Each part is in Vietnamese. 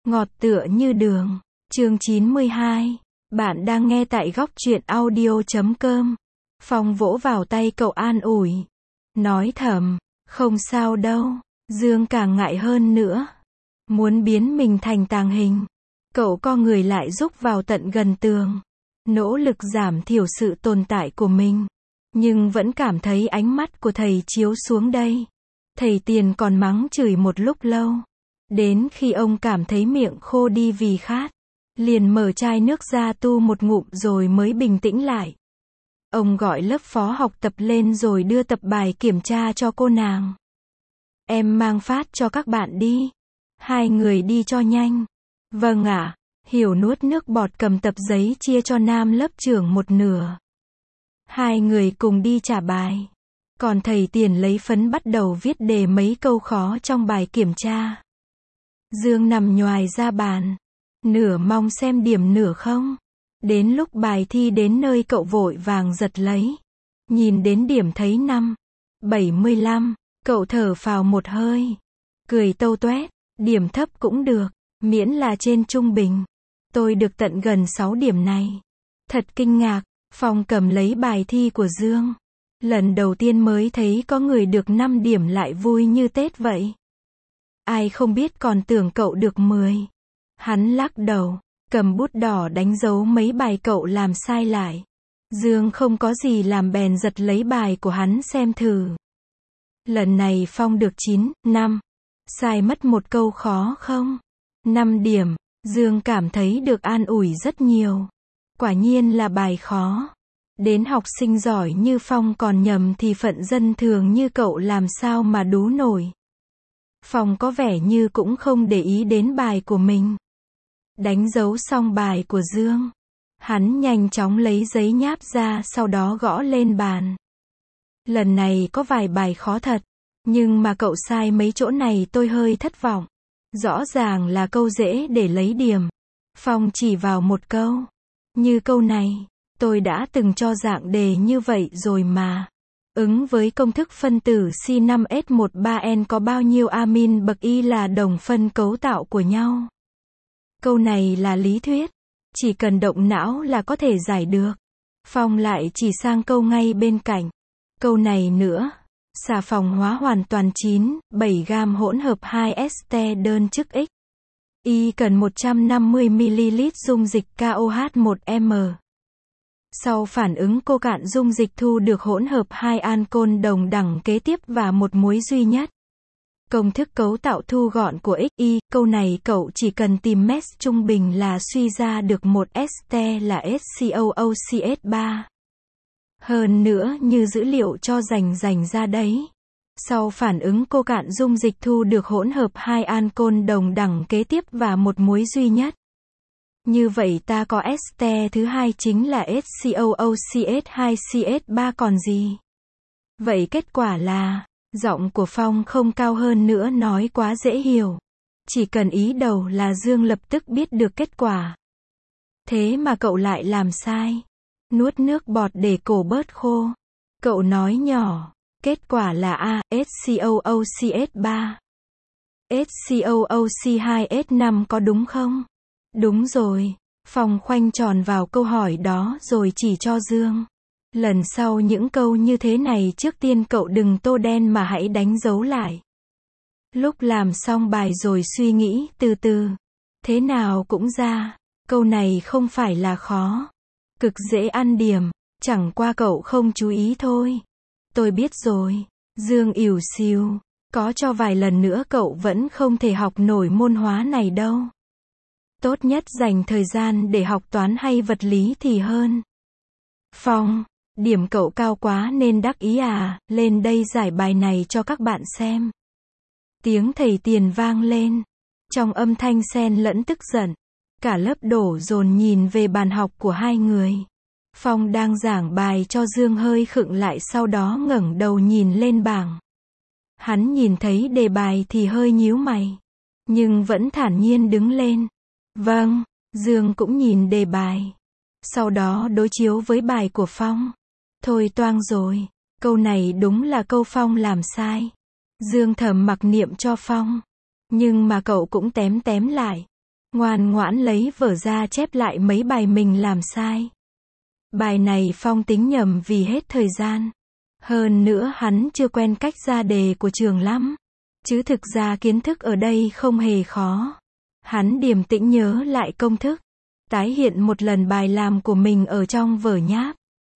Ngọt tựa như đường. Chương 92. Bạn đang nghe tại góc truyện audio.com. Phong vỗ vào tay cậu an ủi. Nói thầm, không sao đâu. Dương càng ngại hơn nữa. Muốn biến mình thành tàng hình. Cậu co người lại rúc vào tận gần tường. Nỗ lực giảm thiểu sự tồn tại của mình. Nhưng vẫn cảm thấy ánh mắt của thầy chiếu xuống đây. Thầy Tiền còn mắng chửi một lúc lâu. Đến khi ông cảm thấy miệng khô đi vì khát, liền mở chai nước ra tu một ngụm rồi mới bình tĩnh lại. Ông gọi lớp phó học tập lên rồi đưa tập bài kiểm tra cho cô nàng. Em mang phát cho các bạn đi. Hai người đi cho nhanh. Vâng ạ. Hiểu nuốt nước bọt cầm tập giấy chia cho nam lớp trưởng một nửa. Hai người cùng đi trả bài. Còn thầy Tiền lấy phấn bắt đầu viết đề mấy câu khó trong bài kiểm tra. Dương nằm nhoài ra bàn. Nửa mong xem điểm nửa không. Đến lúc bài thi đến nơi cậu vội vàng giật lấy. Nhìn đến điểm thấy 5,75. Cậu thở phào một hơi. Cười tâu toét. Điểm thấp cũng được. Miễn là trên trung bình. Tôi được tận gần 6 điểm này. Thật kinh ngạc. Phong cầm lấy bài thi của Dương. Lần đầu tiên mới thấy có người được 5 điểm lại vui như Tết vậy. Ai không biết còn tưởng cậu được 10. Hắn lắc đầu, cầm bút đỏ đánh dấu mấy bài cậu làm sai lại. Dương không có gì làm bèn giật lấy bài của hắn xem thử. Lần này Phong được 9,5. Sai mất một câu khó không? 5 điểm. Dương cảm thấy được an ủi rất nhiều. Quả nhiên là bài khó. Đến học sinh giỏi như Phong còn nhầm thì phận dân thường như cậu làm sao mà đú nổi. Phong có vẻ như cũng không để ý đến bài của mình. Đánh dấu xong bài của Dương. Hắn nhanh chóng lấy giấy nháp ra sau đó gõ lên bàn. Lần này có vài bài khó thật. Nhưng mà cậu sai mấy chỗ này tôi hơi thất vọng. Rõ ràng là câu dễ để lấy điểm. Phong chỉ vào một câu. Như câu này, tôi đã từng cho dạng đề như vậy rồi mà. Ứng với công thức phân tử C5S13N có bao nhiêu amin bậc Y là đồng phân cấu tạo của nhau. Câu này là lý thuyết. Chỉ cần động não là có thể giải được. Phong lại chỉ sang câu ngay bên cạnh. Câu này nữa. Xà phòng hóa hoàn toàn 9,7 gam hỗn hợp 2 este đơn chức X. Y cần 150ml dung dịch KOH1M. Sau phản ứng cô cạn dung dịch thu được hỗn hợp 2 ancol đồng đẳng kế tiếp và một muối duy nhất. Công thức cấu tạo thu gọn của XY, câu này cậu chỉ cần tìm mass trung bình là suy ra được một este là HCOOCH3. Hơn nữa như dữ liệu cho rành ra đấy. Sau phản ứng cô cạn dung dịch thu được hỗn hợp 2 ancol đồng đẳng kế tiếp và một muối duy nhất. Như vậy ta có este thứ hai chính là HCOOCH2CH3 còn gì. Vậy kết quả là, giọng của Phong không cao hơn nữa nói quá dễ hiểu. Chỉ cần ý đầu là Dương lập tức biết được kết quả. Thế mà cậu lại làm sai. Nuốt nước bọt để cổ bớt khô. Cậu nói nhỏ, kết quả là A, HCOOCH3. HCOOC2S5 có đúng không? Đúng rồi. Phong khoanh tròn vào câu hỏi đó rồi chỉ cho Dương. Lần sau những câu như thế này trước tiên cậu đừng tô đen mà hãy đánh dấu lại. Lúc làm xong bài rồi suy nghĩ từ từ. Thế nào cũng ra. Câu này không phải là khó. Cực dễ ăn điểm. Chẳng qua cậu không chú ý thôi. Tôi biết rồi. Dương ỉu xìu. Có cho vài lần nữa cậu vẫn không thể học nổi môn hóa này đâu. Tốt nhất dành thời gian để học toán hay vật lý thì hơn. Phong, điểm cậu cao quá nên đắc ý à, lên đây giải bài này cho các bạn xem. Tiếng thầy Tiền vang lên. Trong âm thanh xen lẫn tức giận. Cả lớp đổ dồn nhìn về bàn học của hai người. Phong đang giảng bài cho Dương hơi khựng lại sau đó ngẩng đầu nhìn lên bảng. Hắn nhìn thấy đề bài thì hơi nhíu mày. Nhưng vẫn thản nhiên đứng lên. Vâng, Dương cũng nhìn đề bài. Sau đó đối chiếu với bài của Phong. Thôi toang rồi, câu này đúng là câu Phong làm sai. Dương thầm mặc niệm cho Phong. Nhưng mà cậu cũng tém lại. ngoan ngoãn lấy vở ra chép lại mấy bài mình làm sai. Bài này Phong tính nhầm vì hết thời gian. Hơn nữa hắn chưa quen cách ra đề của trường lắm. Chứ thực ra kiến thức ở đây không hề khó. Hắn điềm tĩnh nhớ lại công thức. Tái hiện một lần bài làm của mình ở trong vở nháp.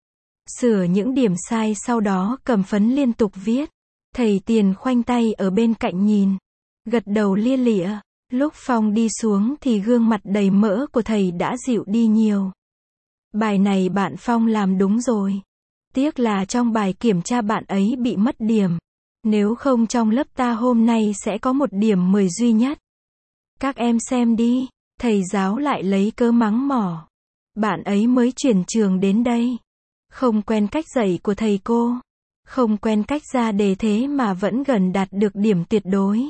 Sửa những điểm sai sau đó cầm phấn liên tục viết. Thầy Tiền khoanh tay ở bên cạnh nhìn. Gật đầu lia lịa. Lúc Phong đi xuống thì gương mặt đầy mỡ của thầy đã dịu đi nhiều. Bài này bạn Phong làm đúng rồi. Tiếc là trong bài kiểm tra bạn ấy bị mất điểm. Nếu không trong lớp ta hôm nay sẽ có 1 điểm 10 duy nhất. Các em xem đi. Thầy giáo lại lấy cớ mắng mỏ. Bạn ấy mới chuyển trường đến đây. Không quen cách dạy của thầy cô. Không quen cách ra đề thế mà vẫn gần đạt được điểm tuyệt đối.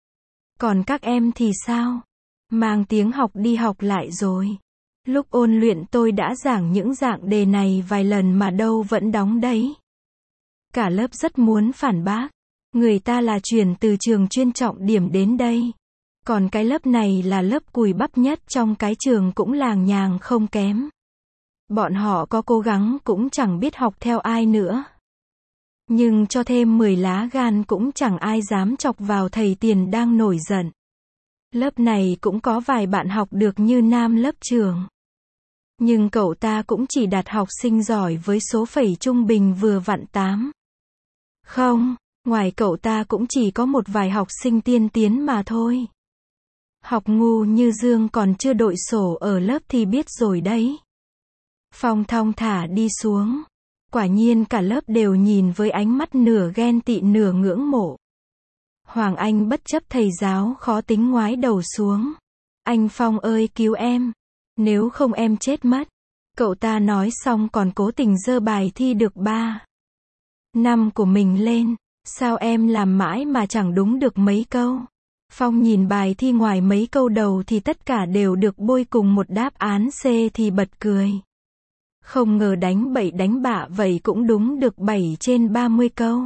Còn các em thì sao? Mang tiếng học đi học lại rồi. Lúc ôn luyện tôi đã giảng những dạng đề này vài lần mà đâu vẫn đóng đấy. Cả lớp rất muốn phản bác. Người ta là chuyển từ trường chuyên trọng điểm đến đây. Còn cái lớp này là lớp cùi bắp nhất trong cái trường cũng làng nhàng không kém. Bọn họ có cố gắng cũng chẳng biết học theo ai nữa. Nhưng cho thêm 10 lá gan cũng chẳng ai dám chọc vào thầy Tiền đang nổi giận. Lớp này cũng có vài bạn học được như nam lớp trường. Nhưng cậu ta cũng chỉ đạt học sinh giỏi với số phẩy trung bình vừa vặn 8. Không, ngoài cậu ta cũng chỉ có một vài học sinh tiên tiến mà thôi. Học ngu như Dương còn chưa đội sổ ở lớp thì biết rồi đấy. Phong thong thả đi xuống. Quả nhiên cả lớp đều nhìn với ánh mắt nửa ghen tị nửa ngưỡng mộ. Hoàng Anh bất chấp thầy giáo khó tính ngoái đầu xuống. Anh Phong ơi cứu em. Nếu không em chết mất. Cậu ta nói xong còn cố tình giơ bài thi được 3 năm của mình lên. Sao em làm mãi mà chẳng đúng được mấy câu. Phong nhìn bài thi ngoài mấy câu đầu thì tất cả đều được bôi cùng một đáp án C thì bật cười. Không ngờ đánh bậy đánh bạ vậy cũng đúng được 7 trên 30 câu.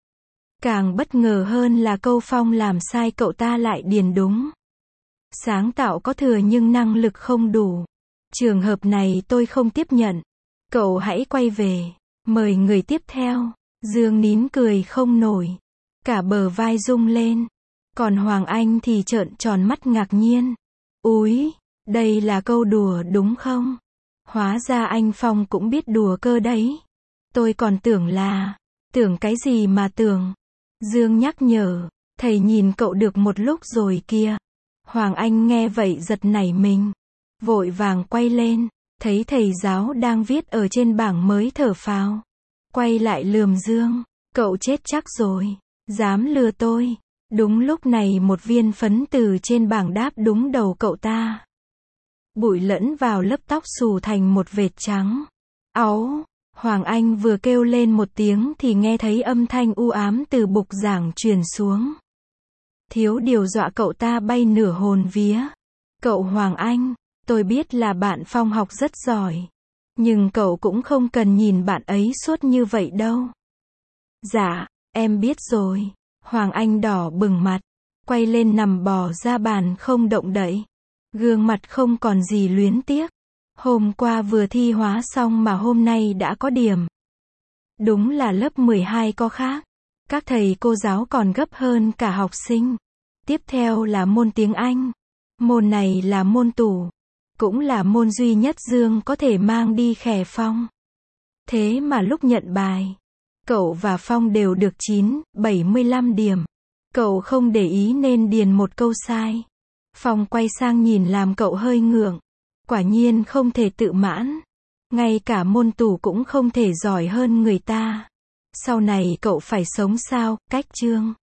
Càng bất ngờ hơn là câu Phong làm sai cậu ta lại điền đúng. Sáng tạo có thừa nhưng năng lực không đủ. Trường hợp này tôi không tiếp nhận. Cậu hãy quay về. Mời người tiếp theo. Dương nín cười không nổi. Cả bờ vai rung lên. Còn Hoàng Anh thì trợn tròn mắt ngạc nhiên. Úi, đây là câu đùa đúng không? Hóa ra anh Phong cũng biết đùa cơ đấy. Tôi còn tưởng cái gì mà tưởng. Dương nhắc nhở, thầy nhìn cậu được một lúc rồi kia. Hoàng Anh nghe vậy giật nảy mình. Vội vàng quay lên, thấy thầy giáo đang viết ở trên bảng mới thở phào. Quay lại lườm Dương, cậu chết chắc rồi, dám lừa tôi. Đúng lúc này một viên phấn từ trên bảng đáp đúng đầu cậu ta. Bụi lẫn vào lớp tóc xù thành một vệt trắng. Áu, Hoàng Anh vừa kêu lên một tiếng thì nghe thấy âm thanh u ám từ bục giảng truyền xuống. Thiếu điều dọa cậu ta bay nửa hồn vía. Cậu Hoàng Anh, tôi biết là bạn Phong học rất giỏi. Nhưng cậu cũng không cần nhìn bạn ấy suốt như vậy đâu. Dạ, em biết rồi. Hoàng Anh đỏ bừng mặt. Quay lên nằm bò ra bàn không động đậy. Gương mặt không còn gì luyến tiếc. Hôm qua vừa thi hóa xong mà hôm nay đã có điểm. Đúng là lớp 12 có khác. Các thầy cô giáo còn gấp hơn cả học sinh. Tiếp theo là môn tiếng Anh. Môn này là môn tủ. Cũng là môn duy nhất Dương có thể mang đi khè Phong. Thế mà lúc nhận bài, cậu và Phong đều được 9,75 điểm. Cậu không để ý nên điền một câu sai. Phong quay sang nhìn làm cậu hơi ngượng. Quả nhiên không thể tự mãn. Ngay cả môn tủ cũng không thể giỏi hơn người ta. Sau này cậu phải sống sao, cách Chương.